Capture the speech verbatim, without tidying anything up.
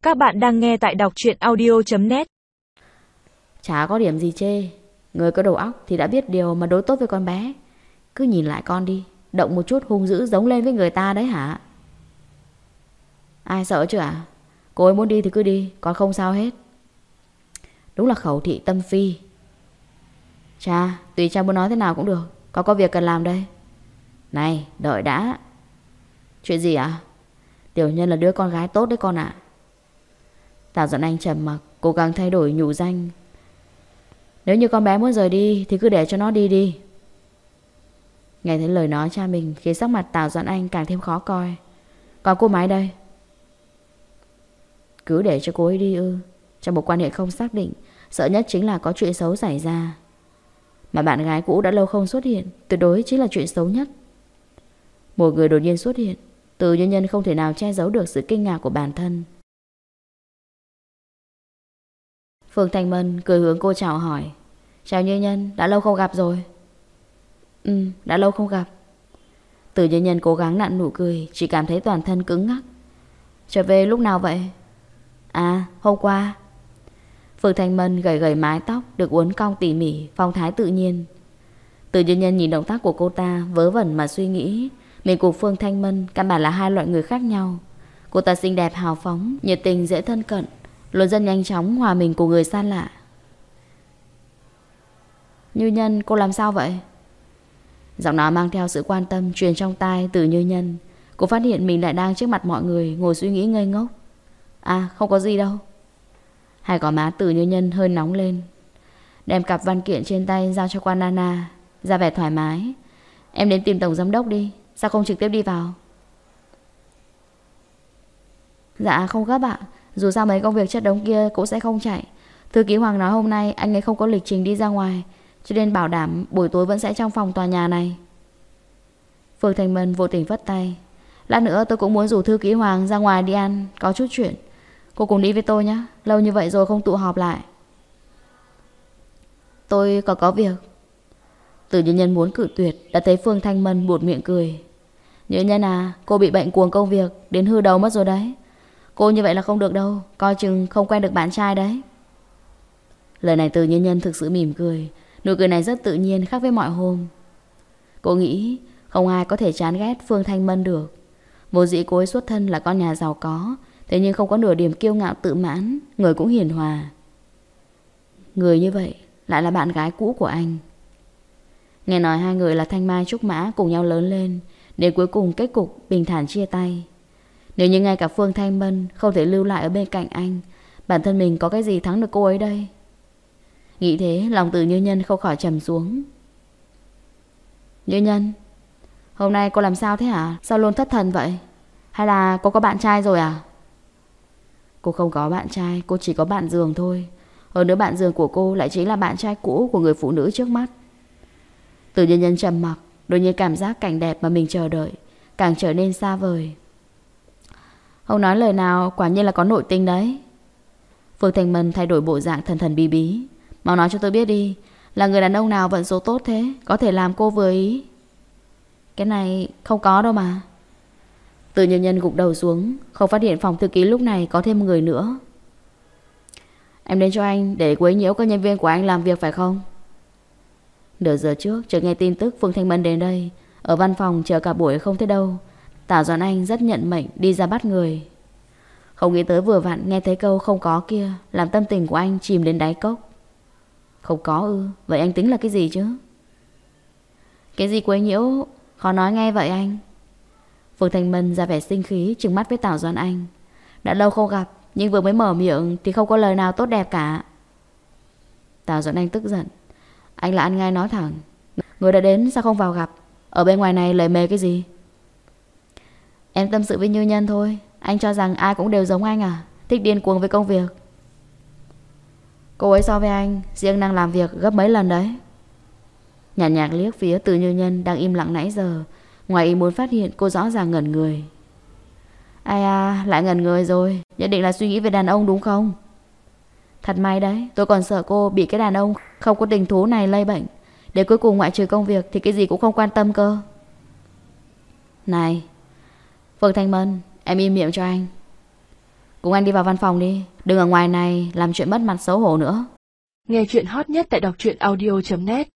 Các bạn đang nghe tại đọc truyện audio chấm net. Chả có điểm gì chê. Người có đầu óc thì đã biết điều mà đối tốt với con bé. Cứ nhìn lại con đi, động một chút hung dữ giống lên với người ta đấy hả? Ai sợ chứ ạ? À? Cô ấy muốn đi thì cứ đi, con không sao hết. Đúng là khẩu thị tâm phi. Cha, tùy cha muốn nói thế nào cũng được. Con có việc cần làm đây. Này, đợi đã. Chuyện gì ạ? À? Tiểu Nhân là đứa con gái tốt đấy con ạ. À. Tào Doãn Anh trầm mặc, cố gắng thay đổi nhủ danh. Nếu như con bé muốn rời đi thì cứ để cho nó đi đi. Nghe thấy lời nói cha mình khiến sắc mặt Tào Doãn Anh càng thêm khó coi. Còn cô Mái đây? Cứ để cho cô ấy đi ư? Trong một quan hệ không xác định, sợ nhất chính là có chuyện xấu xảy ra. Mà bạn gái cũ đã lâu không xuất hiện, tuyệt đối chính là chuyện xấu nhất. Một người đột nhiên xuất hiện, Từ Nhân Nhân không thể nào che giấu được sự kinh ngạc của bản thân. Phương Thanh Mân cười hướng cô chào hỏi. Chào Nhân Nhân, đã lâu không gặp rồi. Ừ, đã lâu không gặp. Từ Nhân Nhân cố gắng nặn nụ cười, chỉ cảm thấy toàn thân cứng ngắc. Trở về lúc nào vậy? À, hôm qua. Phương Thanh Mân gầy gầy mái tóc được uốn cong tỉ mỉ, phong thái tự nhiên. Từ Nhân Nhân nhìn động tác của cô ta, vớ vẩn mà suy nghĩ. Mình cùng Phương Thanh Mân căn bản là hai loại người khác nhau. Cô ta xinh đẹp hào phóng, nhiệt tình dễ thân cận, luôn rất nhanh chóng hòa mình cùng người xa lạ. Như Nhân, cô làm sao vậy? Giọng nói mang theo sự quan tâm truyền trong tai từ Như Nhân. Cô phát hiện mình lại đang trước mặt mọi người ngồi suy nghĩ ngây ngốc. À, không có gì đâu. Hai gò má từ Như Nhân hơi nóng lên, đem cặp văn kiện trên tay giao cho quan Nana, ra vẻ thoải mái. Em đến tìm tổng giám đốc đi, sao không trực tiếp đi vào? Dạ không gấp ạ. Dù sao mấy công việc chất đống kia cũng sẽ không chạy. Thư ký Hoàng nói hôm nay anh ấy không có lịch trình đi ra ngoài, cho nên bảo đảm buổi tối vẫn sẽ trong phòng tòa nhà này. Phương Thanh Mân vô tình vất tay. Lát nữa tôi cũng muốn rủ thư ký Hoàng ra ngoài đi ăn, có chút chuyện. Cô cùng đi với tôi nhé, lâu như vậy rồi không tụ họp lại. Tôi có có việc. Từ Nhân Nhân muốn cự tuyệt, đã thấy Phương Thanh Mân buột miệng cười. Như Nhân à, cô bị bệnh cuồng công việc, đến hư đầu mất rồi đấy. Cô như vậy là không được đâu, coi chừng không quen được bạn trai đấy. Lời này từ Nhân Nhân thực sự mỉm cười. Nụ cười này rất tự nhiên, khác với mọi hôm. Cô nghĩ không ai có thể chán ghét Phương Thanh Mân được. Vô dĩ cô ấy xuất thân là con nhà giàu có, thế nhưng không có nửa điểm kiêu ngạo tự mãn, người cũng hiền hòa. Người như vậy lại là bạn gái cũ của anh. Nghe nói hai người là thanh mai trúc mã cùng nhau lớn lên, đến cuối cùng kết cục bình thản chia tay. Nếu như ngay cả Phương Thanh Mân không thể lưu lại ở bên cạnh anh, bản thân mình có cái gì thắng được cô ấy đây? Nghĩ thế, lòng Từ Như Nhân không khỏi trầm xuống. Như Nhân, hôm nay cô làm sao thế hả? Sao luôn thất thần vậy? Hay là cô có bạn trai rồi à? Cô không có bạn trai, cô chỉ có bạn giường thôi. Hơn nữa bạn giường của cô lại chính là bạn trai cũ của người phụ nữ trước mắt. Từ Nhân Nhân trầm mặc, đột nhiên cảm giác cảnh đẹp mà mình chờ đợi càng trở nên xa vời. Không nói lời nào, quả nhiên là có nội tình đấy. Phương Thanh Mân thay đổi bộ dạng thần thần bí bí. Mau nói cho tôi biết đi, là người đàn ông nào vận số tốt thế, có thể làm cô vừa ý? Cái này không có đâu mà. Từ Nhân Nhân gục đầu xuống, không phát hiện phòng thư ký lúc này có thêm người nữa. Em đến cho anh để quấy nhiễu các nhân viên của anh làm việc phải không? Nửa giờ trước chợt nghe tin tức Phương Thanh Mân đến đây. Ở văn phòng chờ cả buổi không thấy đâu. Tào Doãn Anh rất nhận mệnh đi ra bắt người. Không nghĩ tới vừa vặn nghe thấy câu không có kia, làm tâm tình của anh chìm đến đáy cốc. Không có ư? Vậy anh tính là cái gì chứ? Cái gì quấy nhiễu? Khó nói nghe vậy anh. Phương Thanh Mân ra vẻ sinh khí trừng mắt với Tào Doãn Anh. Đã lâu không gặp, nhưng vừa mới mở miệng thì không có lời nào tốt đẹp cả. Tào Doãn Anh tức giận. Anh là ăn ngay nói thẳng. Người đã đến sao không vào gặp? Ở bên ngoài này lời mề cái gì? Em tâm sự với Như Nhân thôi. Anh cho rằng ai cũng đều giống anh à? Thích điên cuồng với công việc. Cô ấy so với anh riêng năng làm việc gấp mấy lần đấy. Nhàn nhạt liếc phía Từ Như Nhân đang im lặng nãy giờ. Ngoài ý muốn phát hiện cô rõ ràng ngẩn người. Ai à, lại ngẩn người rồi. Nhất định là suy nghĩ về đàn ông đúng không? Thật may đấy, tôi còn sợ cô bị cái đàn ông không có tình thú này lây bệnh, để cuối cùng ngoại trừ công việc thì cái gì cũng không quan tâm cơ. Này Phương Thanh Mân, em im miệng cho anh. Cùng anh đi vào văn phòng đi. Đừng ở ngoài này làm chuyện mất mặt xấu hổ nữa. Nghe chuyện hot nhất tại đọc truyện audio chấm net.